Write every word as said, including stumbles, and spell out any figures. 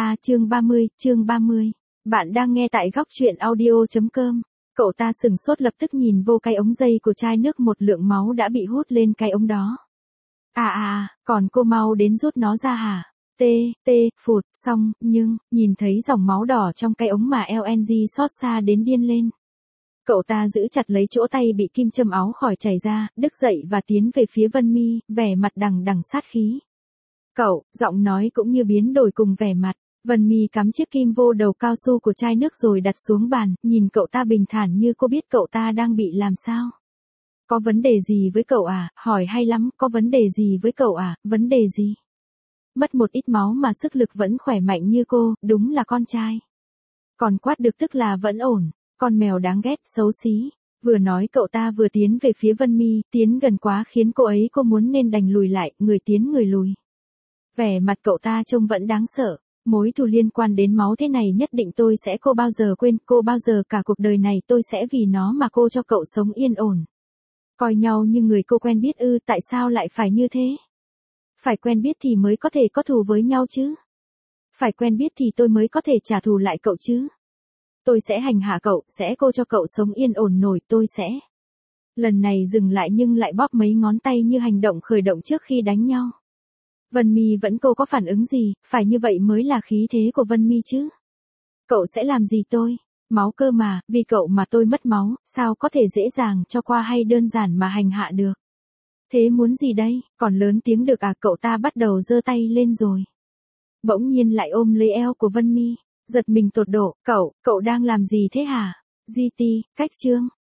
A chương ba mươi, chương ba mươi. Bạn đang nghe tại góc truyện audio.com. Cậu ta sừng sốt lập tức nhìn vô cái ống dây của chai nước, một lượng máu đã bị hút lên cái ống đó. À à, còn cô mau đến rút nó ra hả? Tê, tê, phụt, xong, nhưng, nhìn thấy dòng máu đỏ trong cái ống mà lờ en giê xót xa đến điên lên. Cậu ta giữ chặt lấy chỗ tay bị kim châm áo khỏi chảy ra, đứng dậy và tiến về phía Vân Mi, vẻ mặt đằng đằng sát khí. Cậu, giọng nói cũng như biến đổi cùng vẻ mặt. Vân Mi cắm chiếc kim vô đầu cao su của chai nước rồi đặt xuống bàn, nhìn cậu ta bình thản như cô biết cậu ta đang bị làm sao. Có vấn đề gì với cậu à? Hỏi hay lắm, có vấn đề gì với cậu à? Vấn đề gì? Mất một ít máu mà sức lực vẫn khỏe mạnh như cô, đúng là con trai. Còn quát được tức là vẫn ổn, con mèo đáng ghét, xấu xí. Vừa nói cậu ta vừa tiến về phía Vân Mi, tiến gần quá khiến cô ấy cô muốn nên đành lùi lại, người tiến người lùi. Vẻ mặt cậu ta trông vẫn đáng sợ. Mối thù liên quan đến máu thế này nhất định tôi sẽ cô bao giờ quên, cô bao giờ cả cuộc đời này tôi sẽ vì nó mà cô cho cậu sống yên ổn. Coi nhau như người cô quen biết ư, tại sao lại phải như thế? Phải quen biết thì mới có thể có thù với nhau chứ. Phải quen biết thì tôi mới có thể trả thù lại cậu chứ. Tôi sẽ hành hạ cậu, sẽ cô cho cậu sống yên ổn nổi, tôi sẽ. Lần này dừng lại nhưng lại bóp mấy ngón tay như hành động khởi động trước khi đánh nhau. Vân Mi vẫn cô có phản ứng gì, phải như vậy mới là khí thế của Vân Mi chứ. Cậu sẽ làm gì tôi? Máu cơ mà, vì cậu mà tôi mất máu, sao có thể dễ dàng cho qua hay đơn giản mà hành hạ được. Thế muốn gì đây, còn lớn tiếng được à? Cậu ta bắt đầu giơ tay lên rồi. Bỗng nhiên lại ôm lấy eo của Vân Mi, giật mình tột độ, cậu, cậu đang làm gì thế hả? giê tê, cách chương.